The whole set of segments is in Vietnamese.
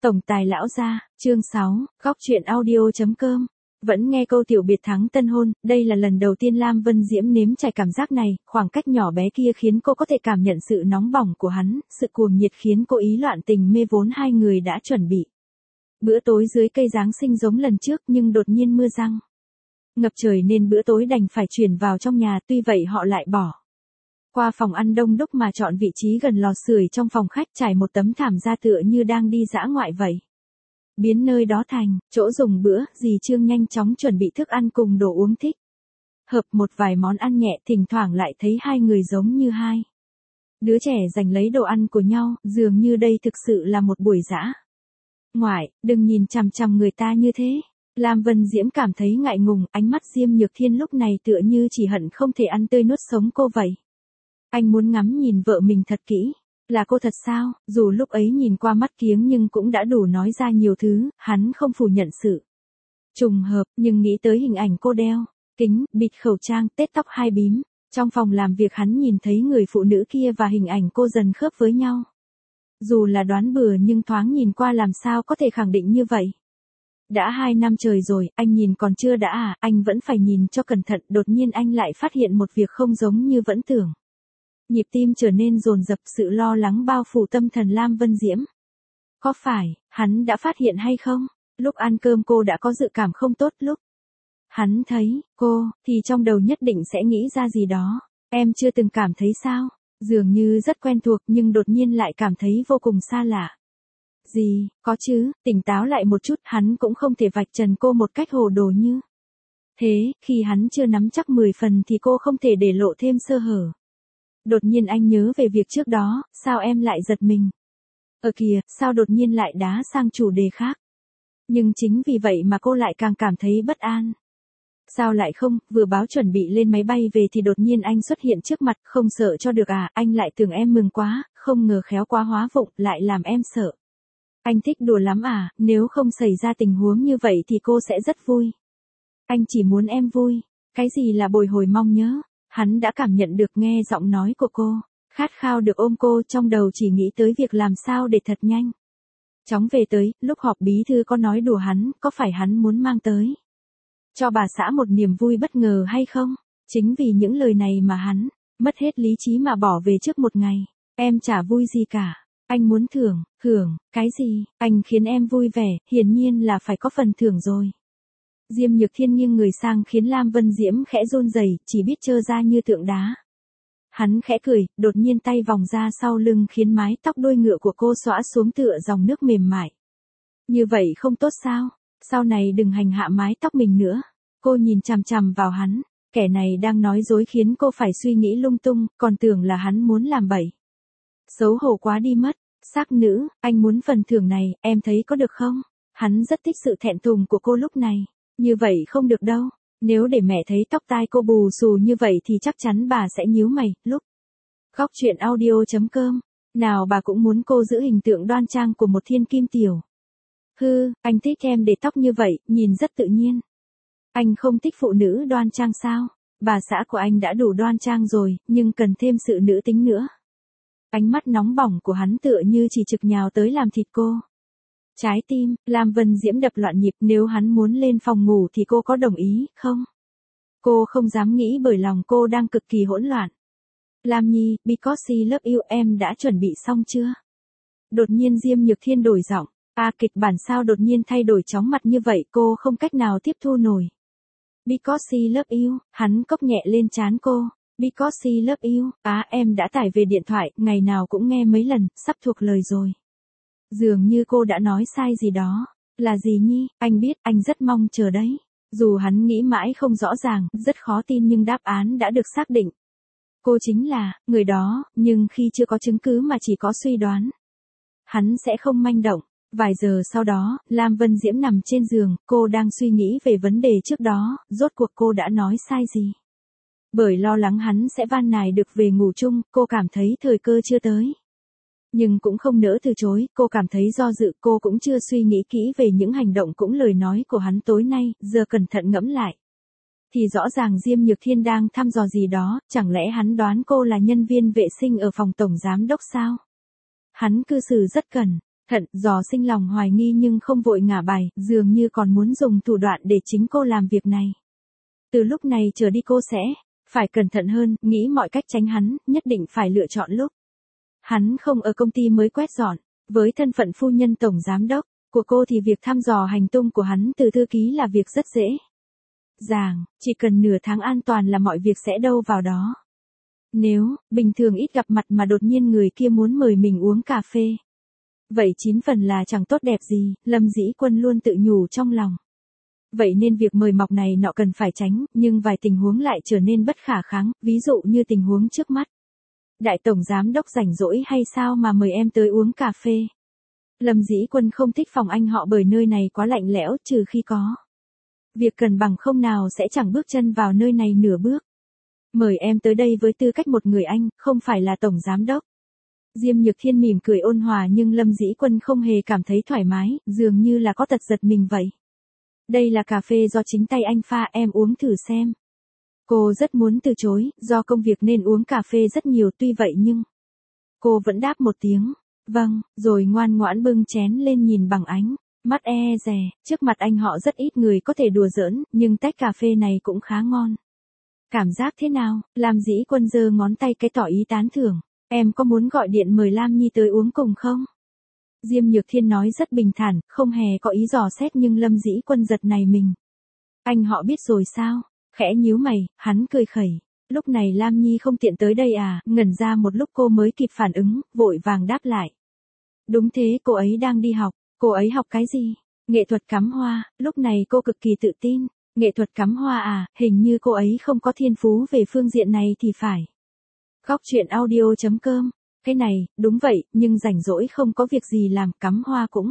Tổng tài lão gia, chương 6, góc truyện audio.com. Vẫn nghe câu tiểu biệt thắng tân hôn, đây là lần đầu tiên Lam Vân Diễm nếm trải cảm giác này, khoảng cách nhỏ bé kia khiến cô có thể cảm nhận sự nóng bỏng của hắn, sự cuồng nhiệt khiến cô ý loạn tình mê vốn hai người đã chuẩn bị. Bữa tối dưới cây Giáng sinh giống lần trước nhưng đột nhiên mưa giăng ngập trời nên bữa tối đành phải chuyển vào trong nhà, tuy vậy họ lại bỏ qua phòng ăn đông đúc mà chọn vị trí gần lò sưởi trong phòng khách, trải một tấm thảm ra tựa như đang đi dã ngoại vậy. Biến nơi đó thành chỗ dùng bữa, dì Trương nhanh chóng chuẩn bị thức ăn cùng đồ uống thích. Hợp một vài món ăn nhẹ, thỉnh thoảng lại thấy hai người giống như hai đứa trẻ giành lấy đồ ăn của nhau, dường như đây thực sự là một buổi dã ngoại, đừng nhìn chằm chằm người ta như thế. Lam Vân Diễm cảm thấy ngại ngùng, ánh mắt Diêm Nhược Thiên lúc này tựa như chỉ hận không thể ăn tươi nuốt sống cô vậy. Anh muốn ngắm nhìn vợ mình thật kỹ. Là cô thật sao? Dù lúc ấy nhìn qua mắt kiếng nhưng cũng đã đủ nói ra nhiều thứ, hắn không phủ nhận sự trùng hợp, nhưng nghĩ tới hình ảnh cô đeo kính, bịt khẩu trang, tết tóc hai bím. Trong phòng làm việc hắn nhìn thấy người phụ nữ kia và hình ảnh cô dần khớp với nhau. Dù là đoán bừa nhưng thoáng nhìn qua làm sao có thể khẳng định như vậy. Đã 2 năm trời rồi, anh nhìn còn chưa đã à, anh vẫn phải nhìn cho cẩn thận, đột nhiên anh lại phát hiện một việc không giống như vẫn tưởng. Nhịp tim trở nên dồn dập, sự lo lắng bao phủ tâm thần Lam Vân Diễm. Có phải, hắn đã phát hiện hay không? Lúc ăn cơm cô đã có dự cảm không tốt, lúc hắn thấy cô, thì trong đầu nhất định sẽ nghĩ ra gì đó. Em chưa từng cảm thấy sao? Dường như rất quen thuộc nhưng đột nhiên lại cảm thấy vô cùng xa lạ. Gì, có chứ, tỉnh táo lại một chút, hắn cũng không thể vạch trần cô một cách hồ đồ như thế, khi hắn chưa nắm chắc 10 phần thì cô không thể để lộ thêm sơ hở. Đột nhiên anh nhớ về việc trước đó, sao em lại giật mình? Kìa, sao đột nhiên lại đá sang chủ đề khác? Nhưng chính vì vậy mà cô lại càng cảm thấy bất an. Sao lại không, vừa báo chuẩn bị lên máy bay về thì đột nhiên anh xuất hiện trước mặt, không sợ cho được à, anh lại tưởng em mừng quá, không ngờ khéo quá hóa vụng, lại làm em sợ. Anh thích đùa lắm à, nếu không xảy ra tình huống như vậy thì cô sẽ rất vui. Anh chỉ muốn em vui, cái gì là bồi hồi mong nhớ. Hắn đã cảm nhận được nghe giọng nói của cô, khát khao được ôm cô, trong đầu chỉ nghĩ tới việc làm sao để thật nhanh chóng về tới. Lúc họp bí thư có nói đùa hắn, có phải hắn muốn mang tới cho bà xã một niềm vui bất ngờ hay không? Chính vì những lời này mà hắn mất hết lý trí mà bỏ về trước một ngày. Em chả vui gì cả, anh muốn thưởng, cái gì? Anh khiến em vui vẻ, hiển nhiên là phải có phần thưởng rồi. Diêm Nhược Thiên nghiêng người sang khiến Lam Vân Diễm khẽ run rẩy, chỉ biết trơ ra như tượng đá. Hắn khẽ cười, đột nhiên tay vòng ra sau lưng khiến mái tóc đuôi ngựa của cô xõa xuống tựa dòng nước mềm mại. Như vậy không tốt sao? Sau này đừng hành hạ mái tóc mình nữa. Cô nhìn chằm chằm vào hắn, kẻ này đang nói dối khiến cô phải suy nghĩ lung tung, còn tưởng là hắn muốn làm bậy. Xấu hổ quá đi mất. Sắc nữ, anh muốn phần thưởng này, em thấy có được không? Hắn rất thích sự thẹn thùng của cô lúc này. Như vậy không được đâu, nếu để mẹ thấy tóc tai cô bù xù như vậy thì chắc chắn bà sẽ nhíu mày. Lúc góc truyện audio.com, nào bà cũng muốn cô giữ hình tượng đoan trang của một thiên kim tiểu. Anh thích em để tóc như vậy, nhìn rất tự nhiên. Anh không thích phụ nữ đoan trang sao? Bà xã của anh đã đủ đoan trang rồi, nhưng cần thêm sự nữ tính nữa. Ánh mắt nóng bỏng của hắn tựa như chỉ trực nhào tới làm thịt cô. Trái tim, Lam Vân Diễm đập loạn nhịp, nếu hắn muốn lên phòng ngủ thì cô có đồng ý không? Cô không dám nghĩ bởi lòng cô đang cực kỳ hỗn loạn. Lam Nhi, because I love you, em đã chuẩn bị xong chưa? Đột nhiên Diêm Nhược Thiên đổi giọng, kịch bản sao đột nhiên thay đổi chóng mặt như vậy, cô không cách nào tiếp thu nổi. Because I love you, hắn cốc nhẹ lên trán cô. Because I love you, em đã tải về điện thoại, ngày nào cũng nghe mấy lần, sắp thuộc lời rồi. Dường như cô đã nói sai gì đó. Là gì Nhi? Anh biết, anh rất mong chờ đấy. Dù hắn nghĩ mãi không rõ ràng, rất khó tin nhưng đáp án đã được xác định. Cô chính là người đó, nhưng khi chưa có chứng cứ mà chỉ có suy đoán, hắn sẽ không manh động. Vài giờ sau đó, Lam Vân Diễm nằm trên giường, cô đang suy nghĩ về vấn đề trước đó, rốt cuộc cô đã nói sai gì. Bởi lo lắng hắn sẽ van nài được về ngủ chung, cô cảm thấy thời cơ chưa tới. Nhưng cũng không nỡ từ chối, cô cảm thấy do dự, cô cũng chưa suy nghĩ kỹ về những hành động cũng lời nói của hắn tối nay, giờ cẩn thận ngẫm lại. Thì rõ ràng Diêm Nhược Thiên đang thăm dò gì đó, chẳng lẽ hắn đoán cô là nhân viên vệ sinh ở phòng tổng giám đốc sao? Hắn cư xử rất cẩn thận, dò sinh lòng hoài nghi nhưng không vội ngả bài, dường như còn muốn dùng thủ đoạn để chính cô làm việc này. Từ lúc này trở đi cô sẽ phải cẩn thận hơn, nghĩ mọi cách tránh hắn, nhất định phải lựa chọn lúc hắn không ở công ty mới quét dọn. Với thân phận phu nhân tổng giám đốc của cô thì việc thăm dò hành tung của hắn từ thư ký là việc rất dễ dàng, chỉ cần nửa tháng an toàn là mọi việc sẽ đâu vào đó. Nếu bình thường ít gặp mặt mà đột nhiên người kia muốn mời mình uống cà phê, vậy 9 phần là chẳng tốt đẹp gì, Lâm Dĩ Quân luôn tự nhủ trong lòng. Vậy nên việc mời mọc này nọ cần phải tránh, nhưng vài tình huống lại trở nên bất khả kháng, ví dụ như tình huống trước mắt. Đại tổng giám đốc rảnh rỗi hay sao mà mời em tới uống cà phê? Lâm Dĩ Quân không thích phòng anh họ bởi nơi này quá lạnh lẽo, trừ khi có việc cần, bằng không nào sẽ chẳng bước chân vào nơi này nửa bước. Mời em tới đây với tư cách một người anh, không phải là tổng giám đốc. Diêm Nhược Thiên mỉm cười ôn hòa nhưng Lâm Dĩ Quân không hề cảm thấy thoải mái, dường như là có tật giật mình vậy. Đây là cà phê do chính tay anh pha, em uống thử xem. Cô rất muốn từ chối, do công việc nên uống cà phê rất nhiều, tuy vậy nhưng cô vẫn đáp một tiếng, vâng, rồi ngoan ngoãn bưng chén lên nhìn bằng ánh mắt dè. Trước mặt anh họ rất ít người có thể đùa giỡn, nhưng tách cà phê này cũng khá ngon. Cảm giác thế nào? Lam Dĩ Quân giơ ngón tay cái tỏ ý tán thưởng. Em có muốn gọi điện mời Lam Nhi tới uống cùng không? Diêm Nhược Thiên nói rất bình thản, không hề có ý dò xét, nhưng Lâm Dĩ Quân giật nảy mình. Anh họ biết rồi sao? Khẽ nhíu mày, hắn cười khẩy. Lúc này Lam Nhi không tiện tới đây à? Ngẩn ra một lúc cô mới kịp phản ứng, vội vàng đáp lại. Đúng thế, cô ấy đang đi học. Cô ấy học cái gì? Nghệ thuật cắm hoa. Lúc này cô cực kỳ tự tin. Nghệ thuật cắm hoa à? Hình như cô ấy không có thiên phú về phương diện này thì phải. Góc truyện audio.com. Cái này, đúng vậy, nhưng rảnh rỗi không có việc gì làm, cắm hoa cũng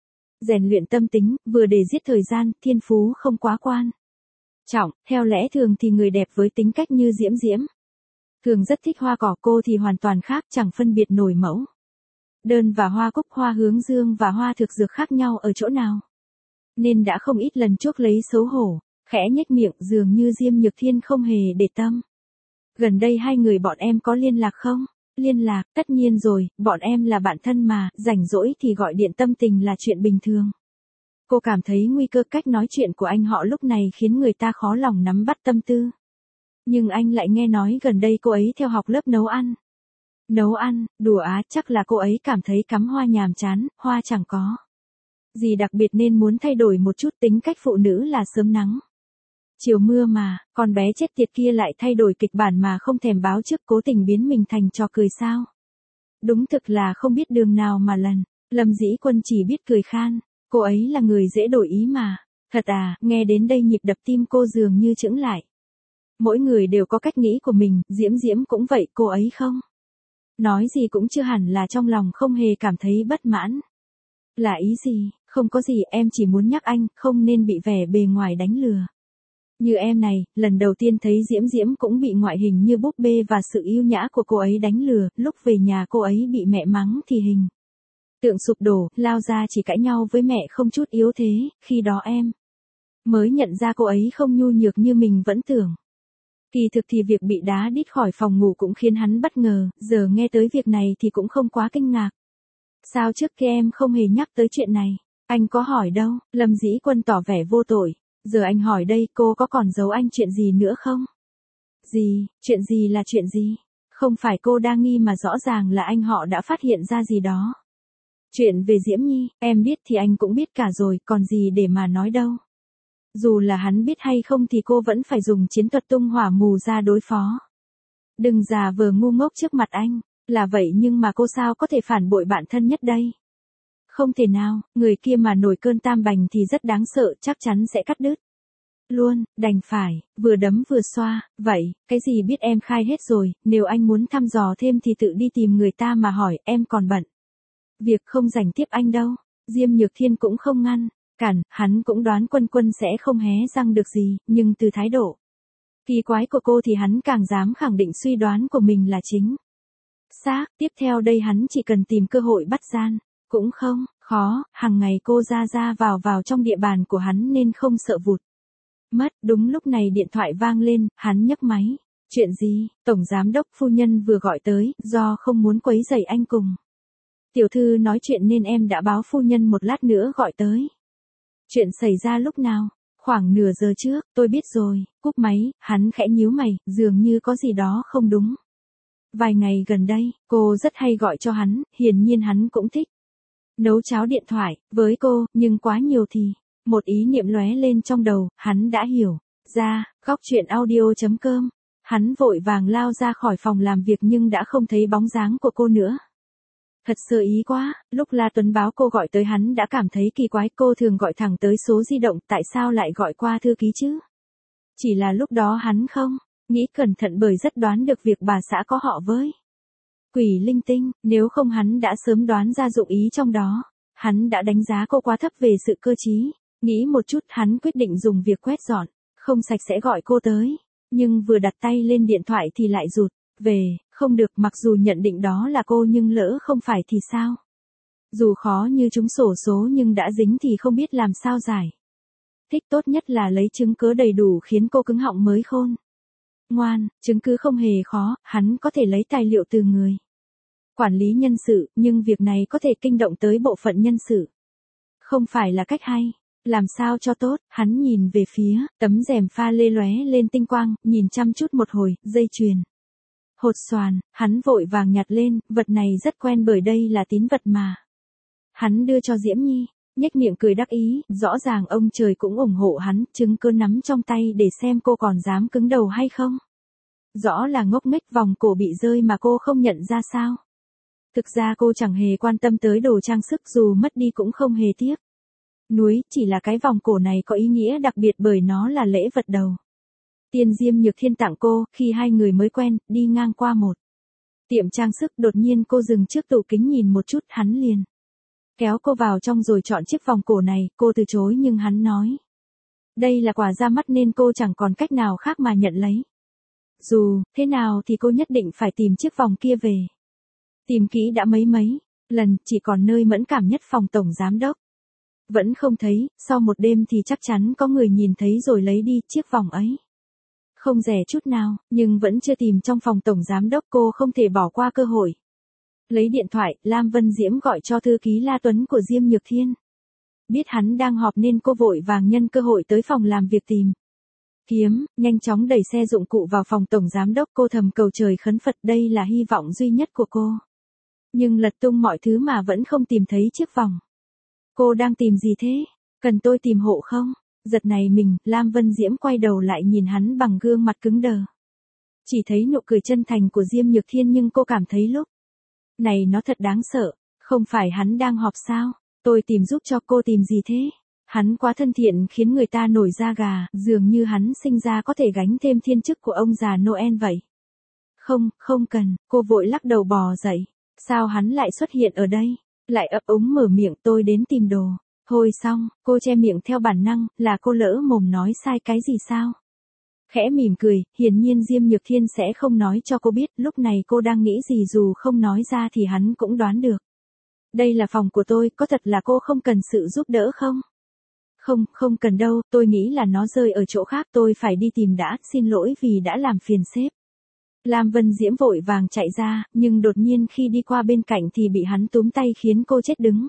rèn luyện tâm tính, vừa để giết thời gian, thiên phú không quá quan trọng. Theo lẽ thường thì người đẹp với tính cách như Diễm Diễm thường rất thích hoa cỏ, cô thì hoàn toàn khác, chẳng phân biệt nổi mẫu đơn và hoa cúc, hoa hướng dương và hoa thực dược khác nhau ở chỗ nào. Nên đã không ít lần chuốc lấy xấu hổ, khẽ nhếch miệng, dường như Diêm Nhược Thiên không hề để tâm. Gần đây hai người bọn em có liên lạc không? Liên lạc, tất nhiên rồi, bọn em là bạn thân mà, rảnh rỗi thì gọi điện tâm tình là chuyện bình thường. Cô cảm thấy nguy cơ cách nói chuyện của anh họ lúc này khiến người ta khó lòng nắm bắt tâm tư. Nhưng anh lại nghe nói gần đây cô ấy theo học lớp nấu ăn. Nấu ăn, đùa á, chắc là cô ấy cảm thấy cắm hoa nhàm chán, hoa chẳng có gì đặc biệt nên muốn thay đổi một chút, tính cách phụ nữ là sớm nắng chiều mưa mà, con bé chết tiệt kia lại thay đổi kịch bản mà không thèm báo trước, cố tình biến mình thành trò cười sao. Đúng thực là không biết đường nào mà lần. Lâm Dĩ Quân chỉ biết cười khan, cô ấy là người dễ đổi ý mà. Thật à? Nghe đến đây nhịp đập tim cô dường như chững lại. Mỗi người đều có cách nghĩ của mình, Diễm Diễm cũng vậy, cô ấy không nói gì cũng chưa hẳn là trong lòng không hề cảm thấy bất mãn. Là ý gì? Không có gì, em chỉ muốn nhắc anh, không nên bị vẻ bề ngoài đánh lừa. Như em này, lần đầu tiên thấy Diễm Diễm cũng bị ngoại hình như búp bê và sự yêu nhã của cô ấy đánh lừa, lúc về nhà cô ấy bị mẹ mắng thì hình tượng sụp đổ, lao ra chỉ cãi nhau với mẹ không chút yếu thế, khi đó em mới nhận ra cô ấy không nhu nhược như mình vẫn tưởng. Kỳ thực thì việc bị đá đít khỏi phòng ngủ cũng khiến hắn bất ngờ, giờ nghe tới việc này thì cũng không quá kinh ngạc. Sao trước kia em không hề nhắc tới chuyện này? Anh có hỏi đâu, Lâm Dĩ Quân tỏ vẻ vô tội. Giờ anh hỏi đây, cô có còn giấu anh chuyện gì nữa không? Gì, chuyện gì là chuyện gì? Không phải cô đa nghi mà rõ ràng là anh họ đã phát hiện ra gì đó. Chuyện về Diễm Nhi, em biết thì anh cũng biết cả rồi, còn gì để mà nói đâu. Dù là hắn biết hay không thì cô vẫn phải dùng chiến thuật tung hỏa mù ra đối phó. Đừng giả vờ ngu ngốc trước mặt anh, là vậy nhưng mà cô sao có thể phản bội bạn thân nhất đây? Không thể nào, người kia mà nổi cơn tam bành thì rất đáng sợ, chắc chắn sẽ cắt đứt luôn, đành phải, vừa đấm vừa xoa, vậy, cái gì biết em khai hết rồi, nếu anh muốn thăm dò thêm thì tự đi tìm người ta mà hỏi, em còn bận. Việc không rảnh tiếp anh đâu. Diêm Nhược Thiên cũng không ngăn cản, hắn cũng đoán Quân Quân sẽ không hé răng được gì, nhưng từ thái độ kỳ quái của cô thì hắn càng dám khẳng định suy đoán của mình là chính xác. Tiếp theo đây hắn chỉ cần tìm cơ hội bắt gian, cũng không khó, hàng ngày cô ra vào trong địa bàn của hắn nên không sợ vụt mất. Đúng lúc này điện thoại vang lên, hắn nhấc máy. Chuyện gì? Tổng giám đốc phu nhân vừa gọi tới, do không muốn quấy rầy anh cùng Tiểu thư nói chuyện nên em đã báo phu nhân một lát nữa gọi tới. Chuyện xảy ra lúc nào? Khoảng nửa giờ trước, tôi biết rồi, cúp máy, hắn khẽ nhíu mày, dường như có gì đó không đúng. Vài ngày gần đây, cô rất hay gọi cho hắn, hiển nhiên hắn cũng thích nấu cháo điện thoại với cô, nhưng quá nhiều thì, một ý niệm lóe lên trong đầu, hắn đã hiểu ra. Góc chuyện audio.com. Hắn vội vàng lao ra khỏi phòng làm việc nhưng đã không thấy bóng dáng của cô nữa. Thật sơ ý quá, lúc La Tuấn báo cô gọi tới hắn đã cảm thấy kỳ quái, cô thường gọi thẳng tới số di động, tại sao lại gọi qua thư ký chứ? Chỉ là lúc đó hắn không nghĩ cẩn thận bởi rất đoán được việc bà xã có họ với Quỷ linh tinh, nếu không hắn đã sớm đoán ra dụng ý trong đó. Hắn đã đánh giá cô quá thấp về sự cơ trí. Nghĩ một chút hắn quyết định dùng việc quét dọn, không sạch sẽ gọi cô tới. Nhưng vừa đặt tay lên điện thoại thì lại rụt về, không được, mặc dù nhận định đó là cô nhưng lỡ không phải thì sao? Dù khó như trúng xổ số nhưng đã dính thì không biết làm sao giải. Thích tốt nhất là lấy chứng cứ đầy đủ khiến cô cứng họng mới khôn ngoan, chứng cứ không hề khó, hắn có thể lấy tài liệu từ người quản lý nhân sự, nhưng việc này có thể kinh động tới bộ phận nhân sự. Không phải là cách hay. Làm sao cho tốt, hắn nhìn về phía tấm rèm pha lê lóe lên tinh quang, nhìn chăm chút một hồi, dây chuyền hột xoàn, hắn vội vàng nhặt lên, vật này rất quen bởi đây là tín vật mà hắn đưa cho Diễm Nhi, nhếch miệng cười đắc ý, rõ ràng ông trời cũng ủng hộ hắn, chứng cứ nắm trong tay để xem cô còn dám cứng đầu hay không. Rõ là ngốc nghếch, vòng cổ bị rơi mà cô không nhận ra sao. Thực ra cô chẳng hề quan tâm tới đồ trang sức, dù mất đi cũng không hề tiếc nuối, chỉ là cái vòng cổ này có ý nghĩa đặc biệt bởi nó là lễ vật đầu tiên Diêm Nhược Thiên tặng cô, khi hai người mới quen, đi ngang qua một tiệm trang sức, đột nhiên cô dừng trước tủ kính nhìn một chút, hắn liền kéo cô vào trong rồi chọn chiếc vòng cổ này, cô từ chối nhưng hắn nói đây là quà ra mắt nên cô chẳng còn cách nào khác mà nhận lấy. Dù thế nào thì cô nhất định phải tìm chiếc vòng kia về. Tìm kỹ đã mấy lần, chỉ còn nơi mẫn cảm nhất phòng tổng giám đốc. Vẫn không thấy, sau một đêm thì chắc chắn có người nhìn thấy rồi lấy đi chiếc vòng ấy. Không rẻ chút nào, nhưng vẫn chưa tìm trong phòng tổng giám đốc, cô không thể bỏ qua cơ hội. Lấy điện thoại, Lam Vân Diễm gọi cho thư ký La Tuấn của Diêm Nhược Thiên. Biết hắn đang họp nên cô vội vàng nhân cơ hội tới phòng làm việc tìm kiếm, nhanh chóng đẩy xe dụng cụ vào phòng tổng giám đốc, cô thầm cầu trời khấn Phật, đây là hy vọng duy nhất của cô. Nhưng lật tung mọi thứ mà vẫn không tìm thấy chiếc vòng. Cô đang tìm gì thế? Cần tôi tìm hộ không? Giật này mình, Lam Vân Diễm quay đầu lại nhìn hắn bằng gương mặt cứng đờ. Chỉ thấy nụ cười chân thành của Diêm Nhược Thiên nhưng cô cảm thấy lúc này nó thật đáng sợ. Không phải hắn đang họp sao? Tôi tìm giúp cho cô tìm gì thế? Hắn quá thân thiện khiến người ta nổi da gà, dường như hắn sinh ra có thể gánh thêm thiên chức của ông già Noel vậy. Không cần, cô vội lắc đầu bò dậy. Sao hắn lại xuất hiện ở đây? Lại ấp úng mở miệng, tôi đến tìm đồ. Thôi xong, cô che miệng theo bản năng, là cô lỡ mồm nói sai cái gì sao? Khẽ mỉm cười, hiển nhiên Diêm Nhược Thiên sẽ không nói cho cô biết, lúc này cô đang nghĩ gì dù không nói ra thì hắn cũng đoán được. Đây là phòng của tôi, có thật là cô không cần sự giúp đỡ không? Không cần đâu, tôi nghĩ là nó rơi ở chỗ khác, tôi phải đi tìm đã, xin lỗi vì đã làm phiền sếp. Lam Vân Diễm vội vàng chạy ra, nhưng đột nhiên khi đi qua bên cạnh thì bị hắn túm tay khiến cô chết đứng.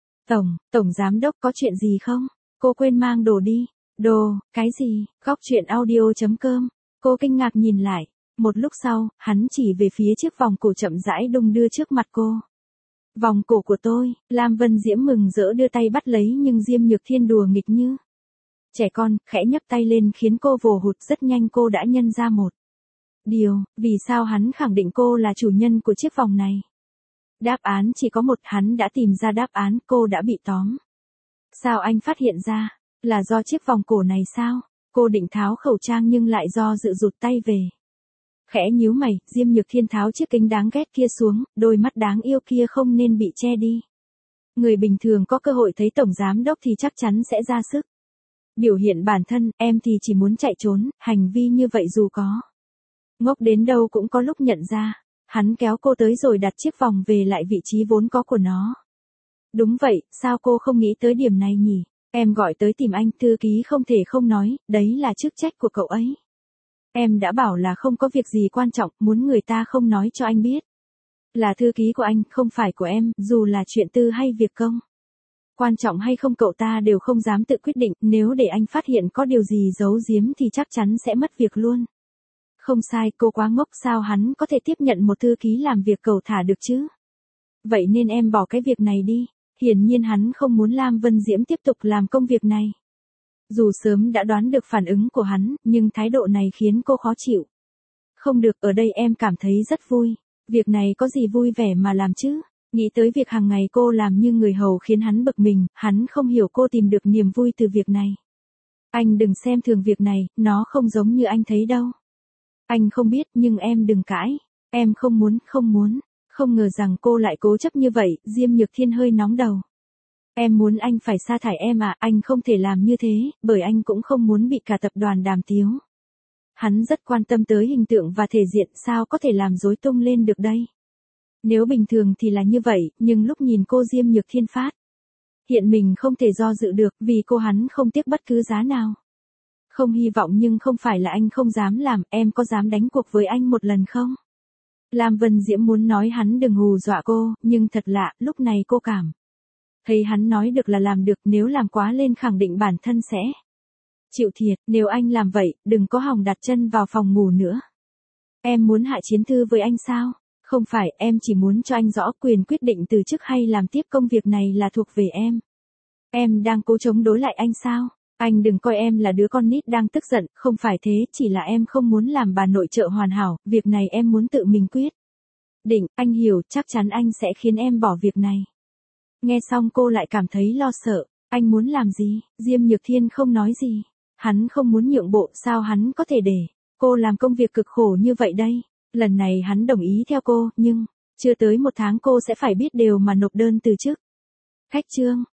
Tổng giám đốc có chuyện gì không? Cô quên mang đồ đi. Đồ, cái gì? Góc chuyện audio.com. Cô kinh ngạc nhìn lại. Một lúc sau, hắn chỉ về phía chiếc vòng cổ chậm rãi đung đưa trước mặt cô. Vòng cổ của tôi, Lam Vân Diễm mừng rỡ đưa tay bắt lấy nhưng Diêm Nhược Thiên đùa nghịch như trẻ con, khẽ nhấc tay lên khiến cô vồ hụt, rất nhanh cô đã nhận ra một điều, vì sao hắn khẳng định cô là chủ nhân của chiếc vòng này. Đáp án chỉ có một, hắn đã tìm ra đáp án, cô đã bị tóm. Sao anh phát hiện ra? Là do chiếc vòng cổ này sao? Cô định tháo khẩu trang nhưng lại do dự rụt tay về. Khẽ nhíu mày, Diêm Nhược Thiên tháo chiếc kính đáng ghét kia xuống, đôi mắt đáng yêu kia không nên bị che đi. Người bình thường có cơ hội thấy tổng giám đốc thì chắc chắn sẽ ra sức biểu hiện bản thân, em thì chỉ muốn chạy trốn, hành vi như vậy dù có ngốc đến đâu cũng có lúc nhận ra. Hắn kéo cô tới rồi đặt chiếc vòng về lại vị trí vốn có của nó. Đúng vậy, sao cô không nghĩ tới điểm này nhỉ? Em gọi tới tìm anh, thư ký không thể không nói, đấy là chức trách của cậu ấy. Em đã bảo là không có việc gì quan trọng, muốn người ta không nói cho anh biết. Là thư ký của anh, không phải của em, dù là chuyện tư hay việc công. Quan trọng hay không cậu ta đều không dám tự quyết định, nếu để anh phát hiện có điều gì giấu giếm thì chắc chắn sẽ mất việc luôn. Không sai, cô quá ngốc, sao hắn có thể tiếp nhận một thư ký làm việc cẩu thả được chứ? Vậy nên em bỏ cái việc này đi. Hiển nhiên hắn không muốn Lam Vân Diễm tiếp tục làm công việc này. Dù sớm đã đoán được phản ứng của hắn, nhưng thái độ này khiến cô khó chịu. Không được, ở đây em cảm thấy rất vui. Việc này có gì vui vẻ mà làm chứ? Nghĩ tới việc hàng ngày cô làm như người hầu khiến hắn bực mình, hắn không hiểu cô tìm được niềm vui từ việc này. Anh đừng xem thường việc này, nó không giống như anh thấy đâu. Anh không biết, nhưng em đừng cãi. Em không muốn. Không ngờ rằng cô lại cố chấp như vậy, Diêm Nhược Thiên hơi nóng đầu. Em muốn anh phải sa thải em à, anh không thể làm như thế, bởi anh cũng không muốn bị cả tập đoàn đàm tiếu. Hắn rất quan tâm tới hình tượng và thể diện, sao có thể làm rối tung lên được đây. Nếu bình thường thì là như vậy, nhưng lúc nhìn cô Diêm Nhược Thiên phát hiện mình không thể do dự được, vì cô hắn không tiếc bất cứ giá nào. Không hy vọng, nhưng không phải là anh không dám làm, em có dám đánh cuộc với anh một lần không? Lam Vân Diễm muốn nói hắn đừng hù dọa cô, nhưng thật lạ, lúc này cô cảm thấy hắn nói được là làm được, nếu làm quá lên khẳng định bản thân sẽ chịu thiệt, nếu anh làm vậy, đừng có hòng đặt chân vào phòng ngủ nữa. Em muốn hạ chiến thư với anh sao? Không phải, em chỉ muốn cho anh rõ quyền quyết định từ chức hay làm tiếp công việc này là thuộc về em. Em đang cố chống đối lại anh sao? Anh đừng coi em là đứa con nít đang tức giận, không phải thế, chỉ là em không muốn làm bà nội trợ hoàn hảo, việc này em muốn tự mình quyết định, anh hiểu, chắc chắn anh sẽ khiến em bỏ việc này. Nghe xong cô lại cảm thấy lo sợ, anh muốn làm gì? Diêm Nhược Thiên không nói gì. Hắn không muốn nhượng bộ, sao hắn có thể để cô làm công việc cực khổ như vậy đây? Lần này hắn đồng ý theo cô, nhưng chưa tới 1 tháng cô sẽ phải biết điều mà nộp đơn từ chức. Khách trương.